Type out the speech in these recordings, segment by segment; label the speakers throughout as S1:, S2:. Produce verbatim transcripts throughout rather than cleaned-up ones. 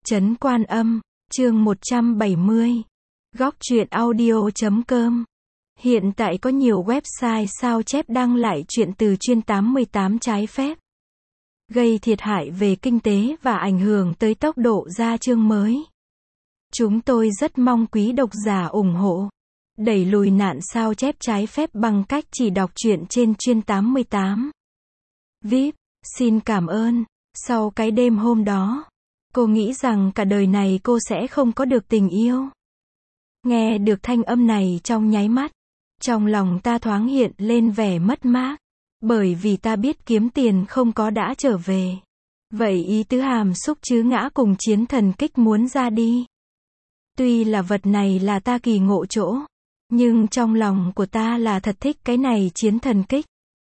S1: Trấn Quan Âm, chương một trăm bảy mươi. Góc truyện audio chấm com. Hiện tại có nhiều website sao chép đăng lại truyện từ chuyên tám mươi tám trái phép, gây thiệt hại về kinh tế và ảnh hưởng tới tốc độ ra chương mới. Chúng tôi rất mong quý độc giả ủng hộ, đẩy lùi nạn sao chép trái phép bằng cách chỉ đọc truyện trên chuyên tám mươi tám. vê i pê, xin cảm ơn. Sau cái đêm hôm đó, cô nghĩ rằng cả đời này cô sẽ không có được tình yêu. Nghe được thanh âm này trong nháy mắt, trong lòng ta thoáng hiện lên vẻ mất mát, bởi vì ta biết kiếm tiền không có đã trở về. Vậy ý tứ hàm xúc chứ ngã cùng chiến thần kích muốn ra đi. Tuy là vật này là ta kỳ ngộ chỗ, nhưng trong lòng của ta là thật thích cái này chiến thần kích.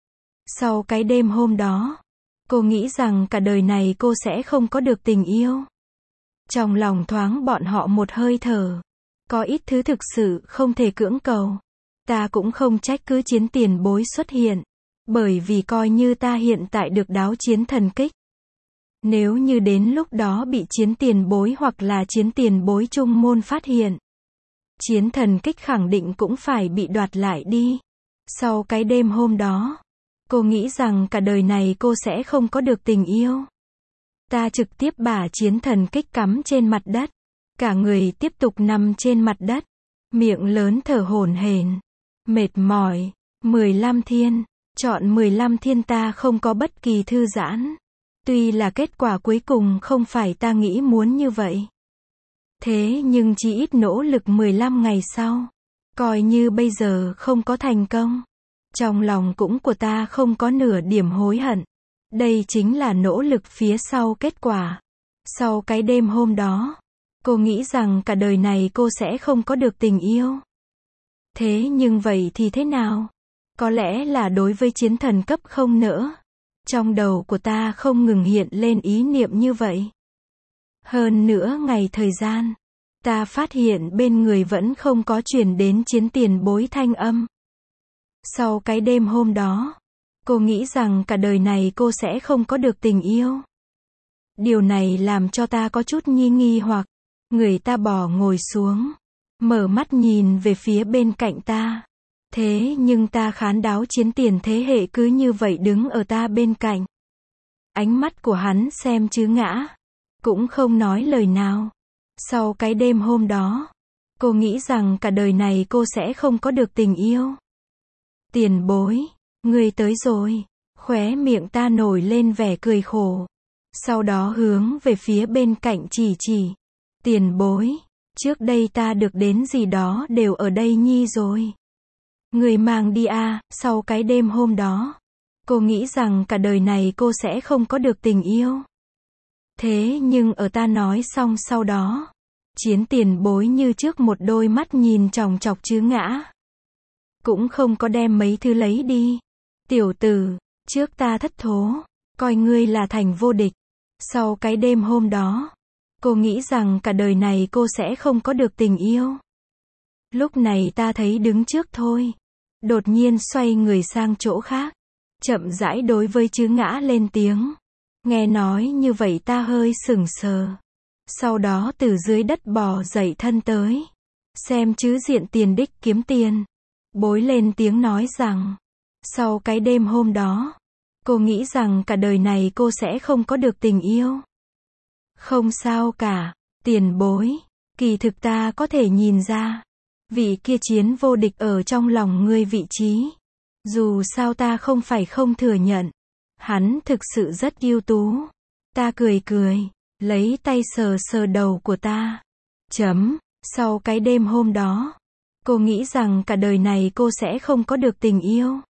S1: Sau cái đêm hôm đó, cô nghĩ rằng cả đời này cô sẽ không có được tình yêu. Trong lòng thoáng bọn họ một hơi thở. Có ít thứ thực sự không thể cưỡng cầu. Ta cũng không trách cứ chiến tiền bối xuất hiện, bởi vì coi như ta hiện tại được đáo chiến thần kích. Nếu như đến lúc đó bị chiến tiền bối hoặc là chiến tiền bối trung môn phát hiện, chiến thần kích khẳng định cũng phải bị đoạt lại đi. Sau cái đêm hôm đó, cô nghĩ rằng cả đời này cô sẽ không có được tình yêu. Ta trực tiếp bả chiến thần kích cắm trên mặt đất. Cả người tiếp tục nằm trên mặt đất. Miệng lớn thở hổn hển. Mệt mỏi. mười lăm thiên. Chọn mười lăm thiên ta không có bất kỳ thư giãn. Tuy là kết quả cuối cùng không phải ta nghĩ muốn như vậy. Thế nhưng chỉ ít nỗ lực mười lăm ngày sau. Coi như bây giờ không có thành công. Trong lòng cũng của ta không có nửa điểm hối hận. Đây chính là nỗ lực phía sau kết quả. Sau cái đêm hôm đó, cô nghĩ rằng cả đời này cô sẽ không có được tình yêu. Thế nhưng vậy thì thế nào? Có lẽ là đối với chiến thần cấp không nữa. Trong đầu của ta không ngừng hiện lên ý niệm như vậy. Hơn nữa ngày thời gian, ta phát hiện bên người vẫn không có truyền đến chiến tiền bối thanh âm. Sau cái đêm hôm đó, cô nghĩ rằng cả đời này cô sẽ không có được tình yêu. Điều này làm cho ta có chút nghi nghi hoặc. Người ta bỏ ngồi xuống, mở mắt nhìn về phía bên cạnh ta. Thế nhưng ta khán đáo chiến tiền thế hệ cứ như vậy đứng ở ta bên cạnh. Ánh mắt của hắn xem chứ ngã, cũng không nói lời nào. Sau cái đêm hôm đó, cô nghĩ rằng cả đời này cô sẽ không có được tình yêu. Tiền bối, người tới rồi. Khóe miệng ta nổi lên vẻ cười khổ. Sau đó hướng về phía bên cạnh chỉ chỉ. Tiền bối, trước đây ta được đến gì đó đều ở đây nhi rồi. Người mang đi à, sau cái đêm hôm đó, cô nghĩ rằng cả đời này cô sẽ không có được tình yêu. Thế nhưng ở ta nói xong sau đó, chiến tiền bối như trước một đôi mắt nhìn chòng chọc chứ ngã. Cũng không có đem mấy thứ lấy đi. Tiểu tử, trước ta thất thố, coi ngươi là thành vô địch. Sau cái đêm hôm đó, cô nghĩ rằng cả đời này cô sẽ không có được tình yêu. Lúc này ta thấy đứng trước thôi. Đột nhiên xoay người sang chỗ khác. Chậm rãi đối với chứ ngã lên tiếng. Nghe nói như vậy ta hơi sững sờ. Sau đó từ dưới đất bò dậy thân tới. Xem chứ diện tiền đích kiếm tiền. Bối lên tiếng nói rằng. Sau cái đêm hôm đó, cô nghĩ rằng cả đời này cô sẽ không có được tình yêu. Không sao cả, tiền bối. Kỳ thực ta có thể nhìn ra. Vị kia chiến vô địch ở trong lòng ngươi vị trí. Dù sao ta không phải không thừa nhận. Hắn thực sự rất ưu tú. Ta cười cười, lấy tay sờ sờ đầu của ta. Chấm, sau cái đêm hôm đó, cô nghĩ rằng cả đời này cô sẽ không có được tình yêu.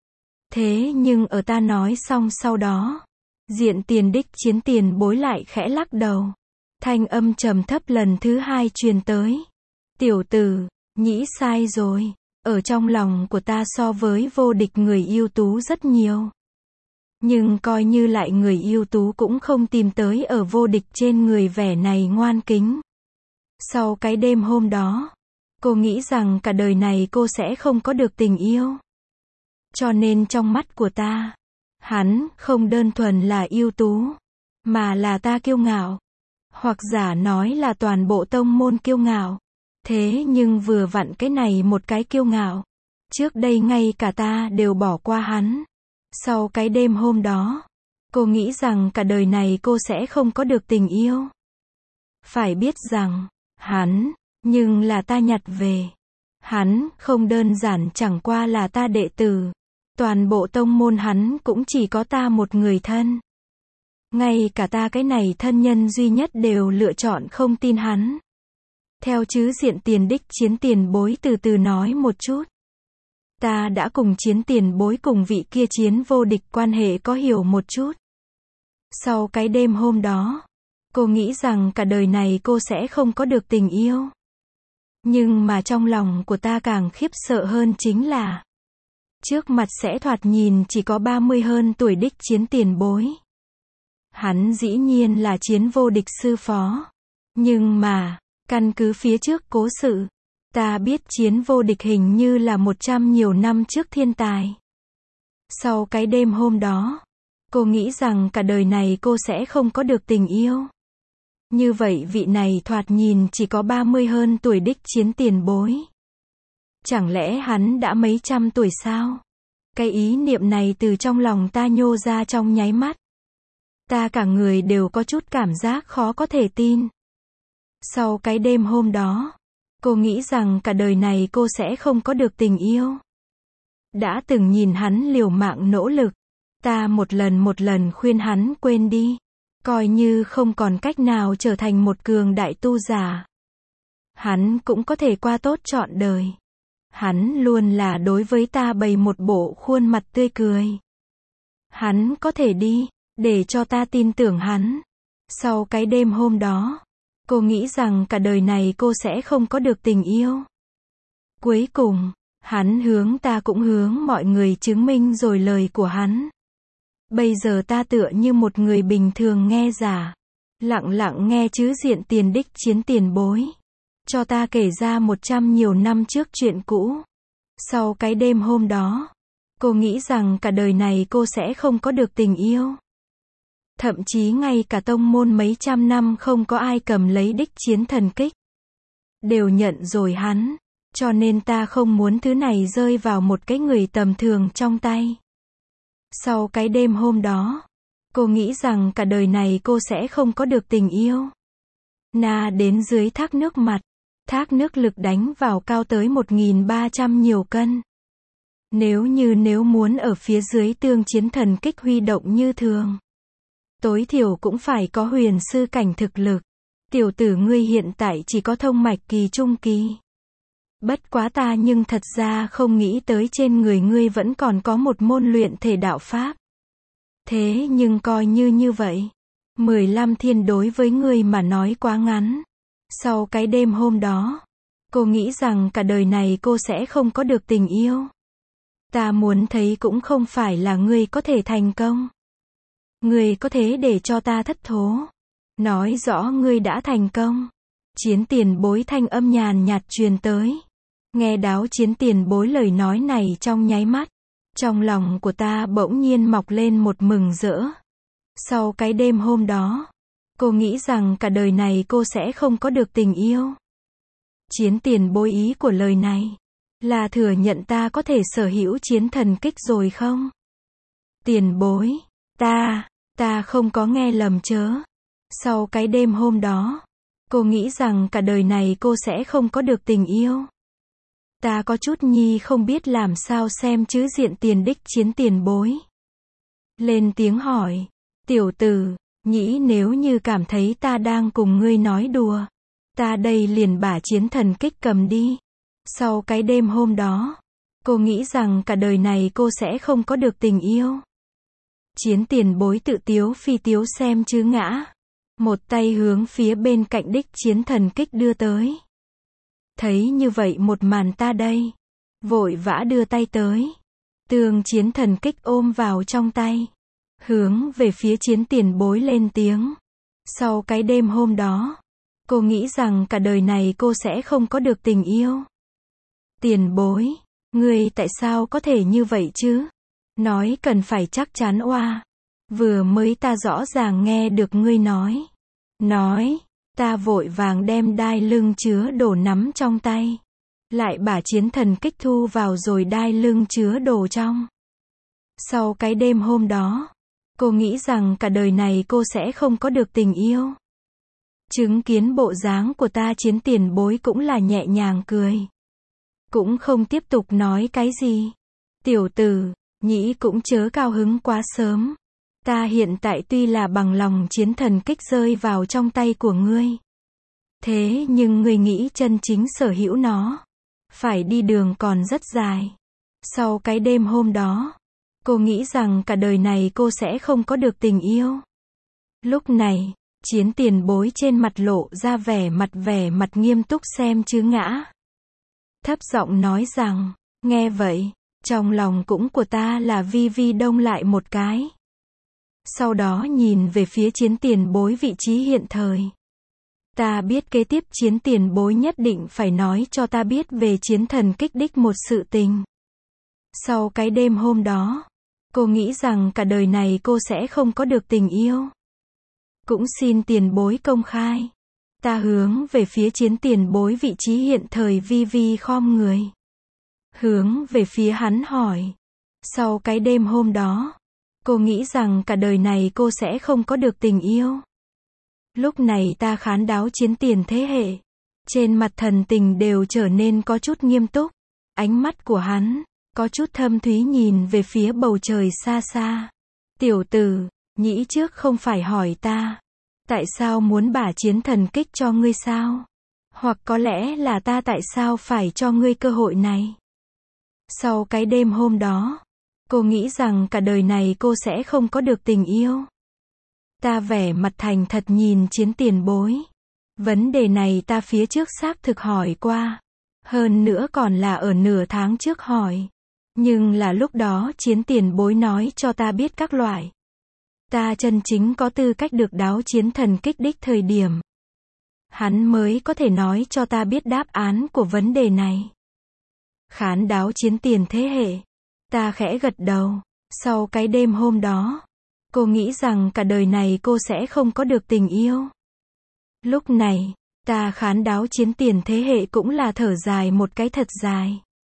S1: Thế nhưng ở ta nói xong sau đó, diện tiền đích chiến tiền bối lại khẽ lắc đầu. Thanh âm trầm thấp lần thứ hai truyền tới. Tiểu tử, nghĩ sai rồi. Ở trong lòng của ta so với vô địch người ưu tú rất nhiều. Nhưng coi như lại người ưu tú cũng không tìm tới ở vô địch trên người vẻ này ngoan kính. Sau cái đêm hôm đó, cô nghĩ rằng cả đời này cô sẽ không có được tình yêu. Cho nên trong mắt của ta, hắn không đơn thuần là ưu tú, mà là ta kiêu ngạo. Hoặc giả nói là toàn bộ tông môn kiêu ngạo. Thế nhưng vừa vặn cái này một cái kiêu ngạo. Trước đây ngay cả ta đều bỏ qua hắn. Sau cái đêm hôm đó, cô nghĩ rằng cả đời này cô sẽ không có được tình yêu. Phải biết rằng, hắn, nhưng là ta nhặt về. Hắn, không đơn giản chẳng qua là ta đệ tử. Toàn bộ tông môn hắn cũng chỉ có ta một người thân. Ngay cả ta cái này thân nhân duy nhất đều lựa chọn không tin hắn. Theo chứ diện tiền đích chiến tiền bối từ từ nói một chút. Ta đã cùng chiến tiền bối cùng vị kia chiến vô địch quan hệ có hiểu một chút. Sau cái đêm hôm đó, cô nghĩ rằng cả đời này cô sẽ không có được tình yêu. Nhưng mà trong lòng của ta càng khiếp sợ hơn chính là trước mặt sẽ thoạt nhìn chỉ có ba mươi hơn tuổi đích chiến tiền bối. Hắn dĩ nhiên là chiến vô địch sư phó. Nhưng mà, căn cứ phía trước cố sự, ta biết chiến vô địch hình như là một trăm nhiều năm trước thiên tài. Sau cái đêm hôm đó, cô nghĩ rằng cả đời này cô sẽ không có được tình yêu. Như vậy vị này thoạt nhìn chỉ có ba mươi hơn tuổi đích chiến tiền bối. Chẳng lẽ hắn đã mấy trăm tuổi sao? Cái ý niệm này từ trong lòng ta nhô ra trong nháy mắt. Ta cả người đều có chút cảm giác khó có thể tin. Sau cái đêm hôm đó, cô nghĩ rằng cả đời này cô sẽ không có được tình yêu. Đã từng nhìn hắn liều mạng nỗ lực, ta một lần một lần khuyên hắn quên đi, coi như không còn cách nào trở thành một cường đại tu giả. Hắn cũng có thể qua tốt trọn đời. Hắn luôn là đối với ta bày một bộ khuôn mặt tươi cười. Hắn có thể đi, để cho ta tin tưởng hắn. Sau cái đêm hôm đó, cô nghĩ rằng cả đời này cô sẽ không có được tình yêu. Cuối cùng, hắn hướng ta cũng hướng mọi người chứng minh rồi lời của hắn. Bây giờ ta tựa như một người bình thường nghe giả, lặng lặng nghe chứ diện tiền đích chiến tiền bối. Cho ta kể ra một trăm nhiều năm trước chuyện cũ. Sau cái đêm hôm đó, cô nghĩ rằng cả đời này cô sẽ không có được tình yêu. Thậm chí ngay cả tông môn mấy trăm năm không có ai cầm lấy đích chiến thần kích. Đều nhận rồi hắn. Cho nên ta không muốn thứ này rơi vào một cái người tầm thường trong tay. Sau cái đêm hôm đó, cô nghĩ rằng cả đời này cô sẽ không có được tình yêu. Na đến dưới thác nước mặt. Thác nước lực đánh vào cao tới một nghìn ba trăm nhiều cân. Nếu như nếu muốn ở phía dưới tương chiến thần kích huy động như thường, tối thiểu cũng phải có huyền sư cảnh thực lực. Tiểu tử ngươi hiện tại chỉ có thông mạch kỳ trung kỳ. Bất quá ta nhưng thật ra không nghĩ tới trên người ngươi vẫn còn có một môn luyện thể đạo pháp. Thế nhưng coi như như vậy, mười lăm thiên đối với ngươi mà nói quá ngắn. Sau cái đêm hôm đó, cô nghĩ rằng cả đời này cô sẽ không có được tình yêu. Ta muốn thấy cũng không phải là ngươi có thể thành công. Ngươi có thế để cho ta thất thố. Nói rõ ngươi đã thành công. Chiến tiền bối thanh âm nhàn nhạt truyền tới. Nghe đáo chiến tiền bối lời nói này trong nháy mắt. Trong lòng của ta bỗng nhiên mọc lên một mừng rỡ. Sau cái đêm hôm đó, cô nghĩ rằng cả đời này cô sẽ không có được tình yêu. Chiến tiền bối ý của lời này là thừa nhận ta có thể sở hữu chiến thần kích rồi không? Tiền bối, ta, ta không có nghe lầm chớ. Sau cái đêm hôm đó, cô nghĩ rằng cả đời này cô sẽ không có được tình yêu. Ta có chút nhi không biết làm sao xem chứ diện tiền đích chiến tiền bối. Lên tiếng hỏi, tiểu tử, nhĩ nếu như cảm thấy ta đang cùng ngươi nói đùa, ta đây liền bả chiến thần kích cầm đi. Sau cái đêm hôm đó, cô nghĩ rằng cả đời này cô sẽ không có được tình yêu. Chiến tiền bối tự tiếu phi tiếu xem chứ ngã. Một tay hướng phía bên cạnh đích chiến thần kích đưa tới. Thấy như vậy một màn ta đây, vội vã đưa tay tới. Tương chiến thần kích ôm vào trong tay. Hướng về phía chiến tiền bối lên tiếng. Sau cái đêm hôm đó, cô nghĩ rằng cả đời này cô sẽ không có được tình yêu. Tiền bối, ngươi tại sao có thể như vậy chứ? Nói cần phải chắc chắn oa. Vừa mới ta rõ ràng nghe được ngươi nói. Nói, Ta vội vàng đem đai lưng chứa đồ nắm trong tay. Lại bả chiến thần kích thu vào rồi đai lưng chứa đồ trong. Sau cái đêm hôm đó, cô nghĩ rằng cả đời này cô sẽ không có được tình yêu. Chứng kiến bộ dáng của ta, chiến tiền bối cũng là nhẹ nhàng cười. Cũng không tiếp tục nói cái gì. Tiểu tử, nhĩ cũng chớ cao hứng quá sớm. Ta hiện tại tuy là bằng lòng chiến thần kích rơi vào trong tay của ngươi. Thế nhưng ngươi nghĩ chân chính sở hữu nó. Phải đi đường còn rất dài. Sau cái đêm hôm đó, cô nghĩ rằng cả đời này cô sẽ không có được tình yêu. Lúc này, chiến tiền bối trên mặt lộ ra vẻ mặt vẻ mặt nghiêm túc xem chứ ngã. Thấp giọng nói rằng, nghe vậy, trong lòng cũng của ta là vi vi đông lại một cái. Sau đó nhìn về phía chiến tiền bối vị trí hiện thời. Ta biết kế tiếp chiến tiền bối nhất định phải nói cho ta biết về chiến thần kích đích một sự tình. Sau cái đêm hôm đó, cô nghĩ rằng cả đời này cô sẽ không có được tình yêu. Cũng xin tiền bối công khai. Ta hướng về phía chiến tiền bối vị trí hiện thời vi vi khom người. Hướng về phía hắn hỏi. Sau cái đêm hôm đó, cô nghĩ rằng cả đời này cô sẽ không có được tình yêu. Lúc này ta khán đáo chiến tiền thế hệ. Trên mặt thần tình đều trở nên có chút nghiêm túc. Ánh mắt của hắn, có chút thâm thúy nhìn về phía bầu trời xa xa. Tiểu tử, nhĩ trước không phải hỏi ta. Tại sao muốn bả chiến thần kích cho ngươi sao? Hoặc có lẽ là ta tại sao phải cho ngươi cơ hội này? Sau cái đêm hôm đó, cô nghĩ rằng cả đời này cô sẽ không có được tình yêu. Ta vẻ mặt thành thật nhìn chiến tiền bối. Vấn đề này ta phía trước xác thực hỏi qua. Hơn nữa còn là ở nửa tháng trước hỏi. Nhưng là lúc đó chiến tiền bối nói cho ta biết các loại. Ta chân chính có tư cách được đáo chiến thần kích đích thời điểm. Hắn mới có thể nói cho ta biết đáp án của vấn đề này. Khán đáo chiến tiền thế hệ. Ta khẽ gật đầu. Sau cái đêm hôm đó, cô nghĩ rằng cả đời này cô sẽ không có được tình yêu. Lúc này, ta khán đáo chiến tiền thế hệ cũng là thở dài một cái thật dài.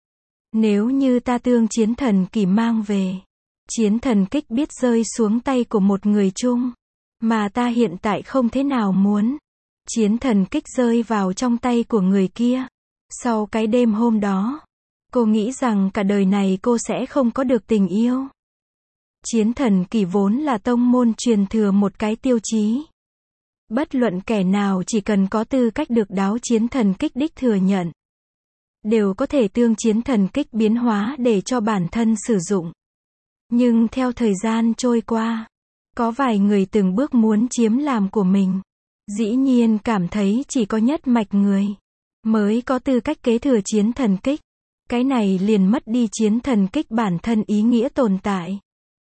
S1: Nếu như ta tương chiến thần kỳ mang về, chiến thần kích biết rơi xuống tay của một người chung, mà ta hiện tại không thế nào muốn. Chiến thần kích rơi vào trong tay của người kia. Sau cái đêm hôm đó, cô nghĩ rằng cả đời này cô sẽ không có được tình yêu. Chiến thần kỳ vốn là tông môn truyền thừa một cái tiêu chí. Bất luận kẻ nào chỉ cần có tư cách được đáo chiến thần kích đích thừa nhận, đều có thể tương chiến thần kích biến hóa để cho bản thân sử dụng. Nhưng theo thời gian trôi qua, có vài người từng bước muốn chiếm làm của mình. Dĩ nhiên cảm thấy chỉ có nhất mạch người mới có tư cách kế thừa chiến thần kích. Cái này liền mất đi chiến thần kích bản thân ý nghĩa tồn tại.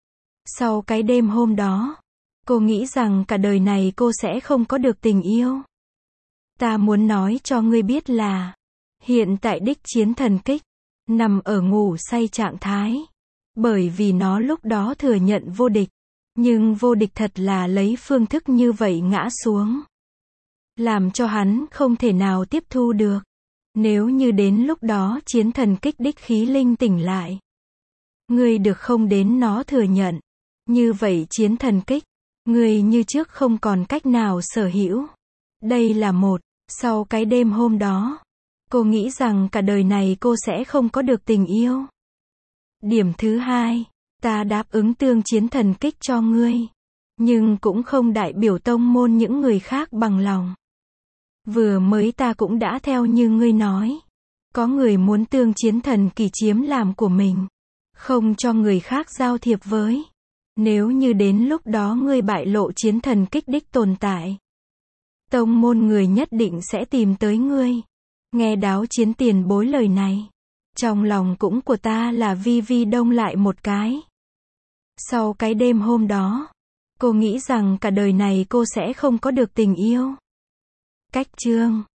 S1: Sau cái đêm hôm đó, cô nghĩ rằng cả đời này cô sẽ không có được tình yêu. Ta muốn nói cho ngươi biết là, hiện tại đích chiến thần kích, nằm ở ngủ say trạng thái. Bởi vì nó lúc đó thừa nhận vô địch. Nhưng vô địch thật là lấy phương thức như vậy ngã xuống. Làm cho hắn không thể nào tiếp thu được. Nếu như đến lúc đó chiến thần kích đích khí linh tỉnh lại, ngươi được không đến nó thừa nhận. Như vậy chiến thần kích, ngươi như trước không còn cách nào sở hữu. Đây là một. Sau cái đêm hôm đó, cô nghĩ rằng cả đời này cô sẽ không có được tình yêu. Điểm thứ hai, ta đáp ứng tương chiến thần kích cho ngươi. Nhưng cũng không đại biểu tông môn những người khác bằng lòng. Vừa mới ta cũng đã theo như ngươi nói. Có người muốn tương chiến thần kỳ chiếm làm của mình. Không cho người khác giao thiệp với. Nếu như đến lúc đó ngươi bại lộ chiến thần kích đích tồn tại, tông môn người nhất định sẽ tìm tới ngươi. Nghe đáo chiến tiền bối lời này, trong lòng cũng của ta là vi vi đông lại một cái. Sau cái đêm hôm đó, cô nghĩ rằng cả đời này cô sẽ không có được tình yêu. Cách chương